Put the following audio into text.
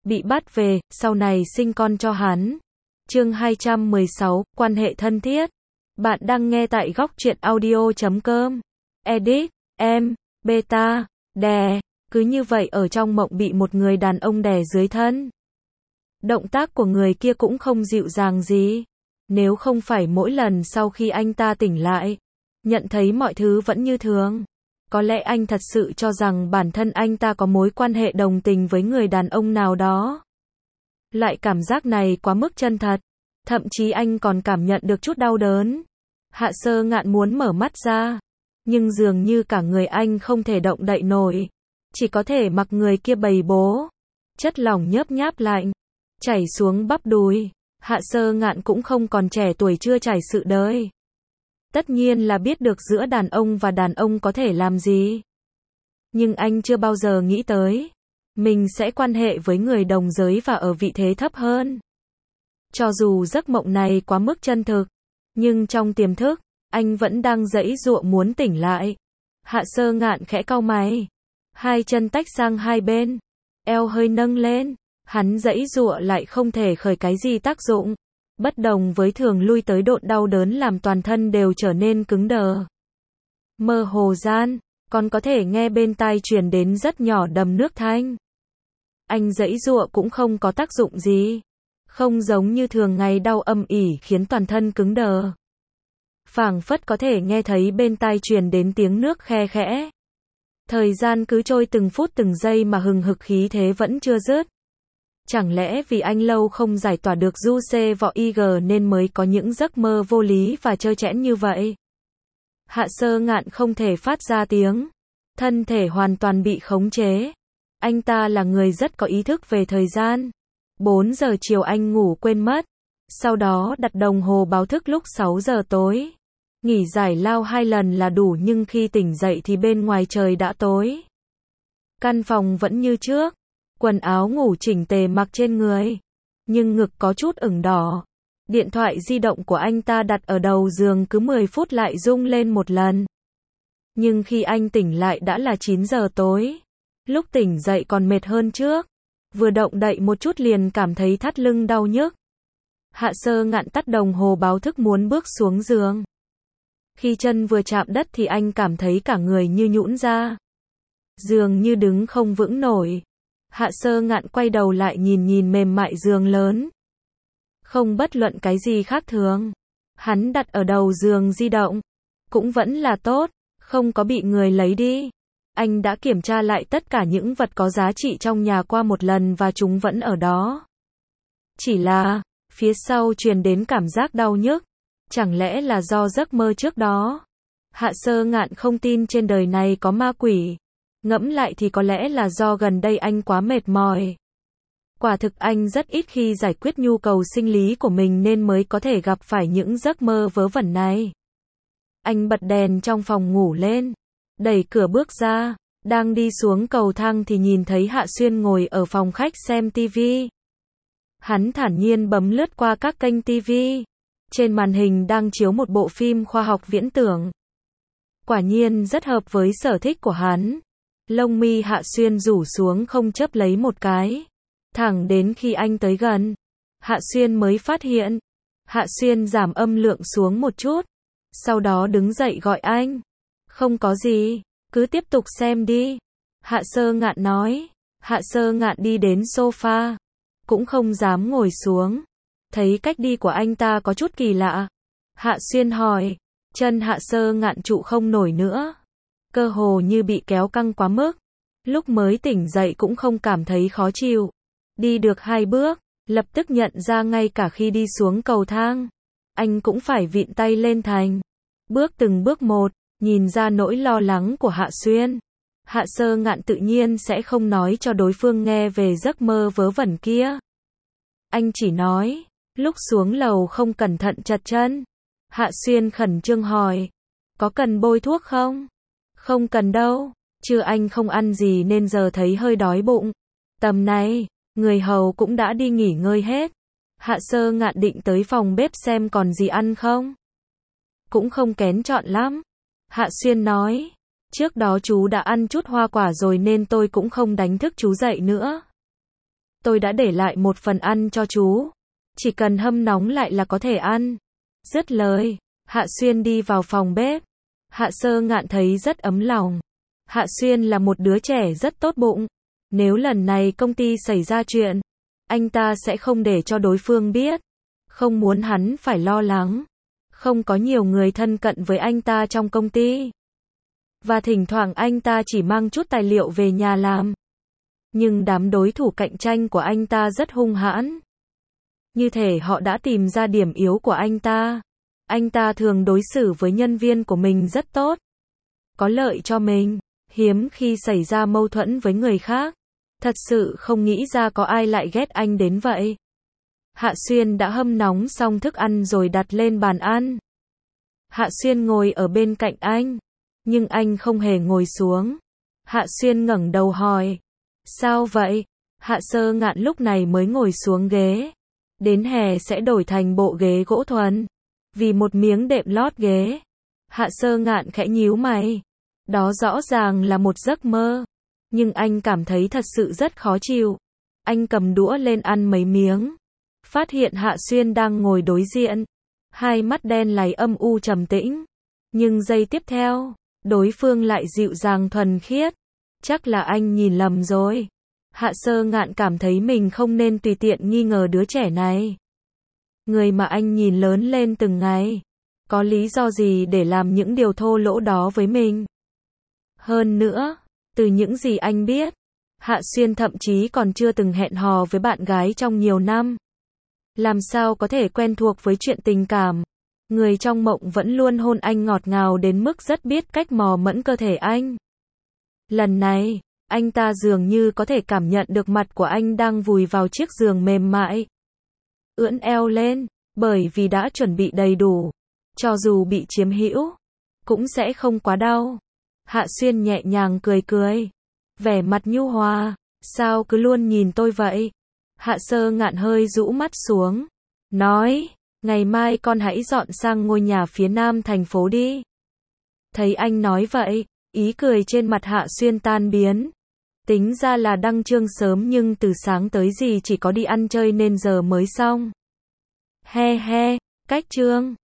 bị bắt về, sau này sinh con cho hắn. Chương 216, quan hệ thân thiết. Bạn đang nghe tại góc truyện audio.com. Edit, em, beta, đè. Cứ như vậy ở trong mộng bị một người đàn ông đè dưới thân. Động tác của người kia cũng không dịu dàng gì. Nếu không phải mỗi lần sau khi anh ta tỉnh lại, nhận thấy mọi thứ vẫn như thường, có lẽ anh thật sự cho rằng bản thân anh ta có mối quan hệ đồng tình với người đàn ông nào đó. Loại cảm giác này quá mức chân thật. Thậm chí anh còn cảm nhận được chút đau đớn. Hạ Sơ Ngạn muốn mở mắt ra, nhưng dường như cả người anh không thể động đậy nổi. Chỉ có thể mặc người kia bầy bố. Chất lỏng nhớp nháp lạnh, chảy xuống bắp đùi. Hạ Sơ Ngạn cũng không còn trẻ tuổi chưa trải sự đời. Tất nhiên là biết được giữa đàn ông và đàn ông có thể làm gì. Nhưng anh chưa bao giờ nghĩ tới mình sẽ quan hệ với người đồng giới và ở vị thế thấp hơn. Cho dù giấc mộng này quá mức chân thực, nhưng trong tiềm thức, anh vẫn đang giãy giụa muốn tỉnh lại. Hạ Sơ Ngạn khẽ cau mày, hai chân tách sang hai bên, eo hơi nâng lên, hắn giãy giụa lại không thể khởi cái gì tác dụng. Bất đồng với thường lui tới độn đau đớn làm toàn thân đều trở nên cứng đờ. Mơ hồ gian, còn có thể nghe bên tai truyền đến rất nhỏ đầm nước thanh. Anh giãy giụa cũng không có tác dụng gì. Không giống như thường ngày đau âm ỉ khiến toàn thân cứng đờ. Phảng phất có thể nghe thấy bên tai truyền đến tiếng nước khe khẽ. Thời gian cứ trôi từng phút từng giây mà hừng hực khí thế vẫn chưa dứt. Chẳng lẽ vì anh lâu không giải tỏa được du xê vọ IG nên mới có những giấc mơ vô lý và trơ trẽn như vậy? Hạ Sơ Ngạn không thể phát ra tiếng. Thân thể hoàn toàn bị khống chế. Anh ta là người rất có ý thức về thời gian. 4 giờ chiều anh ngủ quên mất. Sau đó đặt đồng hồ báo thức lúc 6 giờ tối. Nghỉ giải lao 2 lần là đủ nhưng khi tỉnh dậy thì bên ngoài trời đã tối. Căn phòng vẫn như trước. Quần áo ngủ chỉnh tề mặc trên người. Nhưng ngực có chút ửng đỏ. Điện thoại di động của anh ta đặt ở đầu giường cứ 10 phút lại rung lên một lần. Nhưng khi anh tỉnh lại đã là 9 giờ tối. Lúc tỉnh dậy còn mệt hơn trước. Vừa động đậy một chút liền cảm thấy thắt lưng đau nhức. Hạ Sơ Ngạn tắt đồng hồ báo thức muốn bước xuống giường. Khi chân vừa chạm đất thì anh cảm thấy cả người như nhũn ra. Giường như đứng không vững nổi. Hạ Sơ Ngạn quay đầu lại nhìn mềm mại giường lớn. Không bất luận cái gì khác thường. Hắn đặt ở đầu giường di động. Cũng vẫn là tốt, không có bị người lấy đi. Anh đã kiểm tra lại tất cả những vật có giá trị trong nhà qua một lần và chúng vẫn ở đó. Chỉ là, phía sau truyền đến cảm giác đau nhức. Chẳng lẽ là do giấc mơ trước đó? Hạ Sơ Ngạn không tin trên đời này có ma quỷ. Ngẫm lại thì có lẽ là do gần đây anh quá mệt mỏi. Quả thực anh rất ít khi giải quyết nhu cầu sinh lý của mình nên mới có thể gặp phải những giấc mơ vớ vẩn này. Anh bật đèn trong phòng ngủ lên. Đẩy cửa bước ra, đang đi xuống cầu thang thì nhìn thấy Hạ Xuyên ngồi ở phòng khách xem tivi. Hắn thản nhiên bấm lướt qua các kênh tivi. Trên màn hình đang chiếu một bộ phim khoa học viễn tưởng. Quả nhiên rất hợp với sở thích của hắn. Lông mi Hạ Xuyên rủ xuống không chớp lấy một cái. Thẳng đến khi anh tới gần, Hạ Xuyên mới phát hiện. Hạ Xuyên giảm âm lượng xuống một chút. Sau đó đứng dậy gọi anh. Không có gì, cứ tiếp tục xem đi. Hạ Sơ Ngạn nói. Hạ Sơ Ngạn đi đến sofa. Cũng không dám ngồi xuống. Thấy cách đi của anh ta có chút kỳ lạ. Hạ Xuyên hỏi. Chân Hạ Sơ Ngạn trụ không nổi nữa. Cơ hồ như bị kéo căng quá mức. Lúc mới tỉnh dậy cũng không cảm thấy khó chịu. Đi được 2 bước, lập tức nhận ra ngay cả khi đi xuống cầu thang. Anh cũng phải vịn tay lên thành. Bước từng bước một. Nhìn ra nỗi lo lắng của Hạ Xuyên. Hạ Sơ Ngạn tự nhiên sẽ không nói cho đối phương nghe về giấc mơ vớ vẩn kia. Anh chỉ nói, lúc xuống lầu không cẩn thận trật chân. Hạ Xuyên khẩn trương hỏi, có cần bôi thuốc không? Không cần đâu, trưa anh không ăn gì nên giờ thấy hơi đói bụng. Tầm này, người hầu cũng đã đi nghỉ ngơi hết. Hạ Sơ Ngạn định tới phòng bếp xem còn gì ăn không. Cũng không kén chọn lắm. Hạ Xuyên nói, trước đó chú đã ăn chút hoa quả rồi nên tôi cũng không đánh thức chú dậy nữa. Tôi đã để lại một phần ăn cho chú. Chỉ cần hâm nóng lại là có thể ăn. Dứt lời, Hạ Xuyên đi vào phòng bếp. Hạ Sơ Ngạn thấy rất ấm lòng. Hạ Xuyên là một đứa trẻ rất tốt bụng. Nếu lần này công ty xảy ra chuyện, anh ta sẽ không để cho đối phương biết. Không muốn hắn phải lo lắng. Không có nhiều người thân cận với anh ta trong công ty. Và thỉnh thoảng anh ta chỉ mang chút tài liệu về nhà làm. Nhưng đám đối thủ cạnh tranh của anh ta rất hung hãn. Như thể họ đã tìm ra điểm yếu của anh ta. Anh ta thường đối xử với nhân viên của mình rất tốt. Có lợi cho mình. Hiếm khi xảy ra mâu thuẫn với người khác. Thật sự không nghĩ ra có ai lại ghét anh đến vậy. Hạ Xuyên đã hâm nóng xong thức ăn rồi đặt lên bàn ăn. Hạ Xuyên ngồi ở bên cạnh anh. Nhưng anh không hề ngồi xuống. Hạ Xuyên ngẩng đầu hỏi. Sao vậy? Hạ Sơ Ngạn lúc này mới ngồi xuống ghế. Đến hè sẽ đổi thành bộ ghế gỗ thuần. Vì một miếng đệm lót ghế. Hạ Sơ Ngạn khẽ nhíu mày. Đó rõ ràng là một giấc mơ. Nhưng anh cảm thấy thật sự rất khó chịu. Anh cầm đũa lên ăn mấy miếng. Phát hiện Hạ Xuyên đang ngồi đối diện. Hai mắt đen láy âm u trầm tĩnh. Nhưng giây tiếp theo, đối phương lại dịu dàng thuần khiết. Chắc là anh nhìn lầm rồi. Hạ Sơ Ngạn cảm thấy mình không nên tùy tiện nghi ngờ đứa trẻ này. Người mà anh nhìn lớn lên từng ngày. Có lý do gì để làm những điều thô lỗ đó với mình? Hơn nữa, từ những gì anh biết, Hạ Xuyên thậm chí còn chưa từng hẹn hò với bạn gái trong nhiều năm. Làm sao có thể quen thuộc với chuyện tình cảm? Người trong mộng vẫn luôn hôn anh ngọt ngào đến mức rất biết cách mò mẫm cơ thể anh. Lần này, anh ta dường như có thể cảm nhận được mặt của anh đang vùi vào chiếc giường mềm mại. Ưỡn eo lên, bởi vì đã chuẩn bị đầy đủ. Cho dù bị chiếm hữu, cũng sẽ không quá đau. Hạ Xuyên nhẹ nhàng cười cười. Vẻ mặt nhu hòa. Sao cứ luôn nhìn tôi vậy? Hạ Sơ Ngạn hơi rũ mắt xuống. Nói, ngày mai con hãy dọn sang ngôi nhà phía nam thành phố đi. Thấy anh nói vậy, ý cười trên mặt Hạ Xuyên tan biến. Tính ra là đăng chương sớm nhưng từ sáng tới gì chỉ có đi ăn chơi nên giờ mới xong. He he, cách chương.